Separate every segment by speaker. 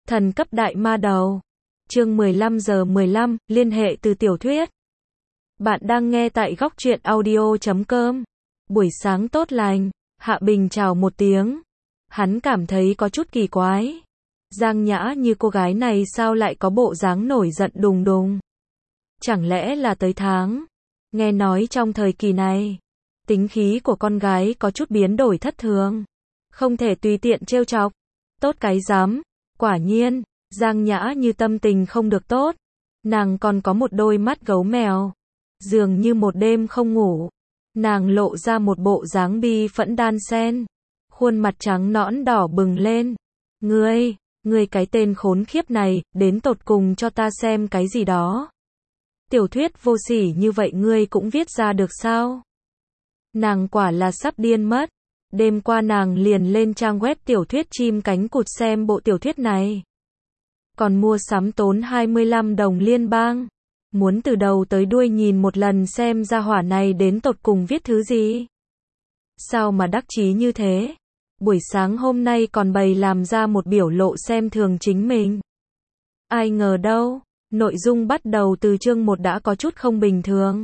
Speaker 1: Thần cấp đại ma đầu. Chương 15:15, liên hệ từ tiểu thuyết. Bạn đang nghe tại góc truyện audio.com. Buổi sáng tốt lành, Hạ Bình chào một tiếng. Hắn cảm thấy có chút kỳ quái. Giang Nhã như cô gái này sao lại có bộ dáng nổi giận đùng đùng? Chẳng lẽ là tới tháng? Nghe nói trong thời kỳ này, tính khí của con gái có chút biến đổi thất thường. Không thể tùy tiện trêu chọc. Tốt cái dám. Quả nhiên, Giang Nhã như tâm tình không được tốt. Nàng còn có một đôi mắt gấu mèo. Dường như một đêm không ngủ. Nàng lộ ra một bộ dáng bi phẫn đan xen. Khuôn mặt trắng nõn đỏ bừng lên. Ngươi cái tên khốn khiếp này, đến tột cùng cho ta xem cái gì đó. Tiểu thuyết vô sỉ như vậy ngươi cũng viết ra được sao? Nàng quả là sắp điên mất. Đêm qua nàng liền lên trang web tiểu thuyết chim cánh cụt xem bộ tiểu thuyết này. Còn mua sắm tốn 25 đồng liên bang. Muốn từ đầu tới đuôi nhìn một lần xem ra hỏa này đến tột cùng viết thứ gì. Sao mà đắc chí như thế? Buổi sáng hôm nay còn bày làm ra một biểu lộ xem thường chính mình. Ai ngờ đâu, nội dung bắt đầu từ chương 1 đã có chút không bình thường.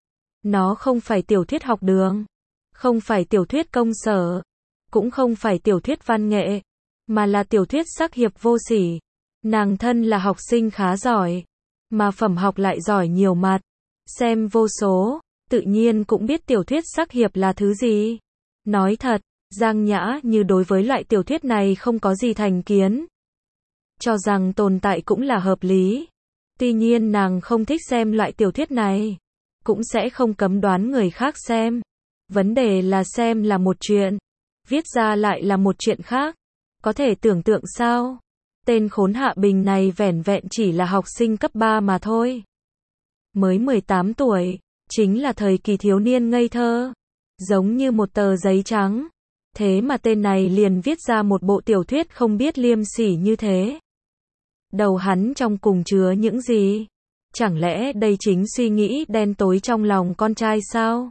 Speaker 1: Nó không phải tiểu thuyết học đường. Không phải tiểu thuyết công sở, cũng không phải tiểu thuyết văn nghệ, mà là tiểu thuyết sắc hiệp vô sỉ. Nàng thân là học sinh khá giỏi, mà phẩm học lại giỏi nhiều mặt, xem vô số, tự nhiên cũng biết tiểu thuyết sắc hiệp là thứ gì. Nói thật, Giang Nhã như đối với loại tiểu thuyết này không có gì thành kiến, cho rằng tồn tại cũng là hợp lý. Tuy nhiên nàng không thích xem loại tiểu thuyết này, cũng sẽ không cấm đoán người khác xem. Vấn đề là xem là một chuyện, viết ra lại là một chuyện khác. Có thể tưởng tượng sao? Tên khốn Hạ Bình này vẻn vẹn chỉ là học sinh cấp 3 mà thôi. Mới 18 tuổi, chính là thời kỳ thiếu niên ngây thơ, giống như một tờ giấy trắng. Thế mà tên này liền viết ra một bộ tiểu thuyết không biết liêm sỉ như thế. Đầu hắn trong cùng chứa những gì? Chẳng lẽ đây chính suy nghĩ đen tối trong lòng con trai sao?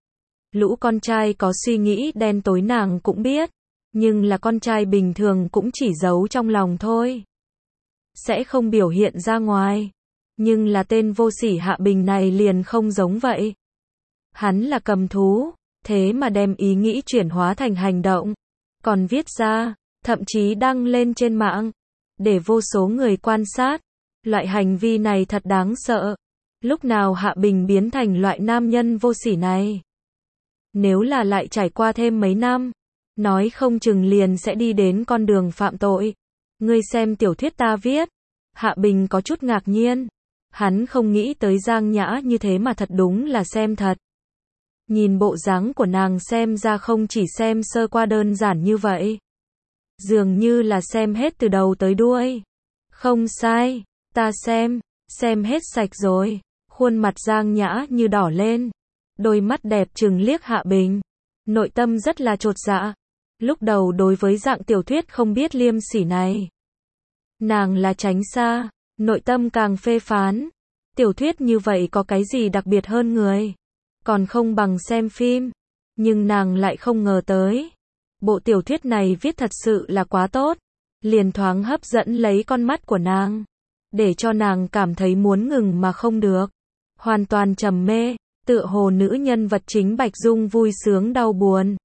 Speaker 1: Lũ con trai có suy nghĩ đen tối nàng cũng biết, nhưng là con trai bình thường cũng chỉ giấu trong lòng thôi. Sẽ không biểu hiện ra ngoài. Nhưng là tên vô sỉ Hạ Bình này liền không giống vậy. Hắn là cầm thú, thế mà đem ý nghĩ chuyển hóa thành hành động. Còn viết ra, thậm chí đăng lên trên mạng, để vô số người quan sát. Loại hành vi này thật đáng sợ. Lúc nào Hạ Bình biến thành loại nam nhân vô sỉ này? Nếu là lại trải qua thêm mấy năm, nói không chừng liền sẽ đi đến con đường phạm tội. Ngươi xem tiểu thuyết ta viết. Hạ Bình có chút ngạc nhiên. Hắn không nghĩ tới Giang Nhã như thế mà thật đúng là xem thật. Nhìn bộ dáng của nàng xem ra không chỉ xem sơ qua đơn giản như vậy. Dường như là xem hết từ đầu tới đuôi. Không sai, ta xem hết sạch rồi. Khuôn mặt Giang Nhã như đỏ lên. Đôi mắt đẹp trừng liếc Hạ Bình. Nội tâm rất là chột dạ. Lúc đầu đối với dạng tiểu thuyết không biết liêm sỉ này, nàng là tránh xa. Nội tâm càng phê phán. Tiểu thuyết như vậy có cái gì đặc biệt hơn người? Còn không bằng xem phim. Nhưng nàng lại không ngờ tới. Bộ tiểu thuyết này viết thật sự là quá tốt. Liền thoáng hấp dẫn lấy con mắt của nàng. Để cho nàng cảm thấy muốn ngừng mà không được. Hoàn toàn trầm mê. Tựa hồ nữ nhân vật chính Bạch Dung vui sướng đau buồn.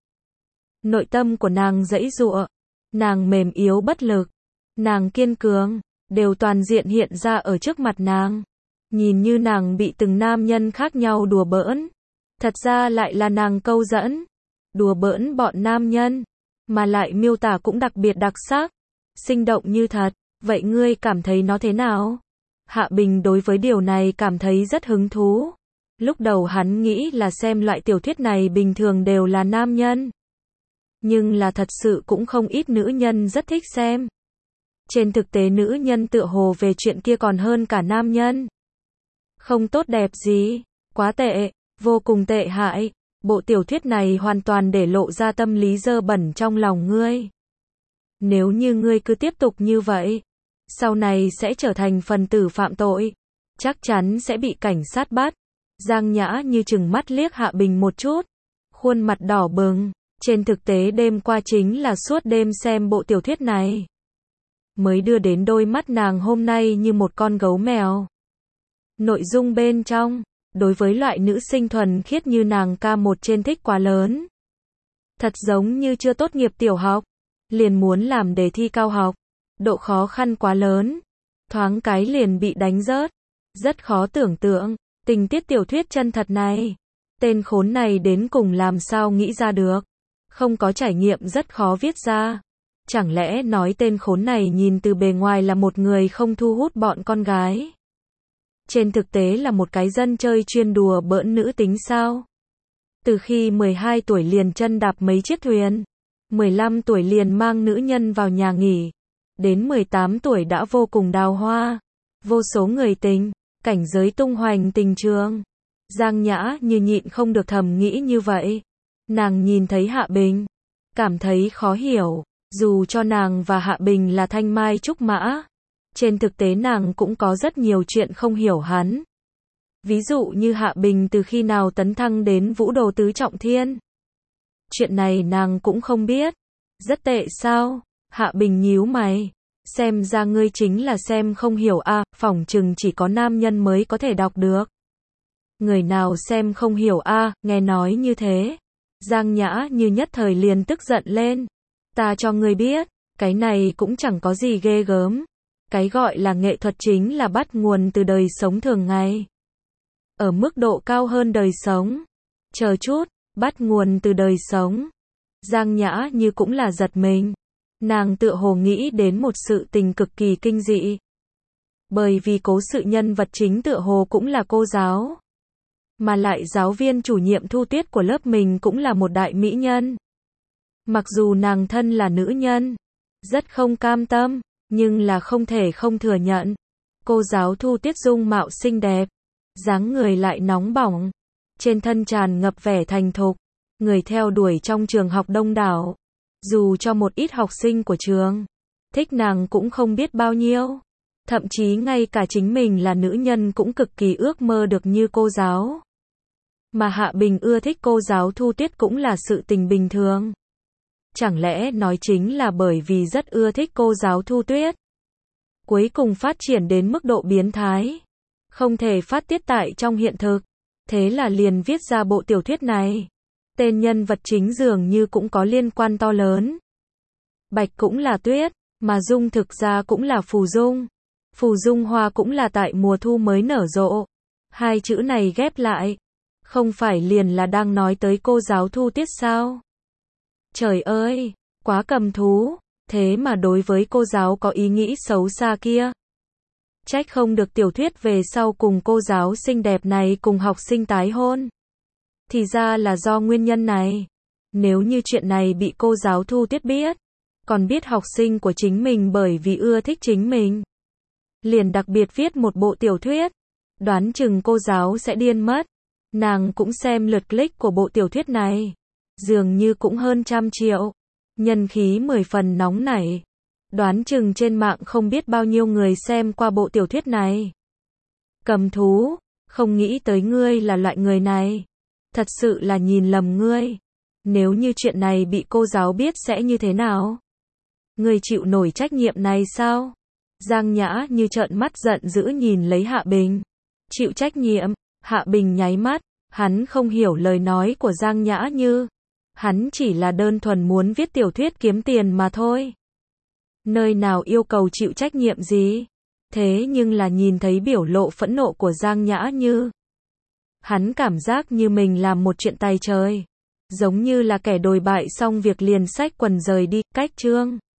Speaker 1: Nội tâm của nàng giãy giụa. Nàng mềm yếu bất lực. Nàng kiên cường. Đều toàn diện hiện ra ở trước mặt nàng. Nhìn như nàng bị từng nam nhân khác nhau đùa bỡn. Thật ra lại là nàng câu dẫn. Đùa bỡn bọn nam nhân. Mà lại miêu tả cũng đặc biệt đặc sắc. Sinh động như thật. Vậy ngươi cảm thấy nó thế nào? Hạ Bình đối với điều này cảm thấy rất hứng thú. Lúc đầu hắn nghĩ là xem loại tiểu thuyết này bình thường đều là nam nhân. Nhưng là thật sự cũng không ít nữ nhân rất thích xem. Trên thực tế nữ nhân tựa hồ về chuyện kia còn hơn cả nam nhân. Không tốt đẹp gì, quá tệ, vô cùng tệ hại. Bộ tiểu thuyết này hoàn toàn để lộ ra tâm lý dơ bẩn trong lòng ngươi. Nếu như ngươi cứ tiếp tục như vậy, sau này sẽ trở thành phần tử phạm tội. Chắc chắn sẽ bị cảnh sát bắt. Giang Nhã như chừng mắt liếc Hạ Bình một chút. Khuôn mặt đỏ bừng. Trên thực tế đêm qua chính là suốt đêm xem bộ tiểu thuyết này. mới đưa đến đôi mắt nàng hôm nay như một con gấu mèo. Nội dung bên trong, đối với loại nữ sinh thuần khiết như nàng K1 trên thích quá lớn. Thật giống như chưa tốt nghiệp tiểu học, liền muốn làm đề thi cao học. Độ khó khăn quá lớn, thoáng cái liền bị đánh rớt. Rất khó tưởng tượng, tình tiết tiểu thuyết chân thật này. Tên khốn này đến cùng làm sao nghĩ ra được. Không có trải nghiệm rất khó viết ra. Chẳng lẽ nói tên khốn này nhìn từ bề ngoài là một người không thu hút bọn con gái. Trên thực tế là một cái dân chơi chuyên đùa bỡn nữ tính sao? Từ khi 12 tuổi liền chân đạp mấy chiếc thuyền, 15 tuổi liền mang nữ nhân vào nhà nghỉ, đến 18 tuổi đã vô cùng đào hoa, vô số người tình, cảnh giới tung hoành tình trường. Giang Nhã như nhịn không được thầm nghĩ như vậy. Nàng nhìn thấy Hạ Bình, cảm thấy khó hiểu, dù cho nàng và Hạ Bình là thanh mai trúc mã. Trên thực tế nàng cũng có rất nhiều chuyện không hiểu hắn. Ví dụ như Hạ Bình từ khi nào tấn thăng đến vũ đồ tứ trọng thiên. Chuyện này nàng cũng không biết. Rất tệ sao? Hạ Bình nhíu mày. Xem ra ngươi chính là xem không hiểu à, phỏng chừng chỉ có nam nhân mới có thể đọc được. Người nào xem không hiểu à, nghe nói như thế. Giang Nhã như nhất thời liền tức giận lên. Ta cho ngươi biết, cái này cũng chẳng có gì ghê gớm. Cái gọi là nghệ thuật chính là bắt nguồn từ đời sống thường ngày. Ở mức độ cao hơn đời sống. Chờ chút, bắt nguồn từ đời sống. Giang Nhã như cũng là giật mình. Nàng tựa hồ nghĩ đến một sự tình cực kỳ kinh dị. Bởi vì cố sự nhân vật chính tựa hồ cũng là cô giáo. Mà lại giáo viên chủ nhiệm Thu Tuyết của lớp mình cũng là một đại mỹ nhân. Mặc dù nàng thân là nữ nhân, rất không cam tâm, nhưng là không thể không thừa nhận. Cô giáo Thu Tuyết dung mạo xinh đẹp, dáng người lại nóng bỏng, trên thân tràn ngập vẻ thành thục, người theo đuổi trong trường học đông đảo. Dù cho một ít học sinh của trường thích nàng cũng không biết bao nhiêu. Thậm chí ngay cả chính mình là nữ nhân cũng cực kỳ ước mơ được như cô giáo. Mà Hạ Bình ưa thích cô giáo Thu Tuyết cũng là sự tình bình thường. Chẳng lẽ nói chính là bởi vì rất ưa thích cô giáo Thu Tuyết. Cuối cùng phát triển đến mức độ biến thái. Không thể phát tiết tại trong hiện thực. Thế là liền viết ra bộ tiểu thuyết này. Tên nhân vật chính dường như cũng có liên quan to lớn. Bạch cũng là tuyết, mà dung thực ra cũng là phù dung. Phù dung hoa cũng là tại mùa thu mới nở rộ. Hai chữ này ghép lại. Không phải liền là đang nói tới cô giáo Thu Tuyết sao? Trời ơi, quá cầm thú, thế mà đối với cô giáo có ý nghĩ xấu xa kia. Trách không được tiểu thuyết về sau cùng cô giáo xinh đẹp này cùng học sinh tái hôn. Thì ra là do nguyên nhân này. Nếu như chuyện này bị cô giáo Thu Tuyết biết, còn biết học sinh của chính mình bởi vì ưa thích chính mình, liền đặc biệt viết một bộ tiểu thuyết, đoán chừng cô giáo sẽ điên mất. Nàng cũng xem lượt click của bộ tiểu thuyết này, dường như cũng hơn 100 triệu. Nhân khí 10 phần nóng nảy. Đoán chừng trên mạng không biết bao nhiêu người xem qua bộ tiểu thuyết này. Cầm thú, không nghĩ tới ngươi là loại người này. Thật sự là nhìn lầm ngươi. Nếu như chuyện này bị cô giáo biết sẽ như thế nào? Ngươi chịu nổi trách nhiệm này sao? Giang Nhã như trợn mắt giận dữ nhìn lấy Hạ Bình. Chịu trách nhiệm? Hạ Bình nháy mắt, hắn không hiểu lời nói của Giang Nhã như. Hắn chỉ là đơn thuần muốn viết tiểu thuyết kiếm tiền mà thôi. Nơi nào yêu cầu chịu trách nhiệm gì? Thế nhưng là nhìn thấy biểu lộ phẫn nộ của Giang Nhã như. Hắn cảm giác như mình làm một chuyện tay trời. Giống như là kẻ đồi bại xong việc liền xách quần rời đi, cách chương.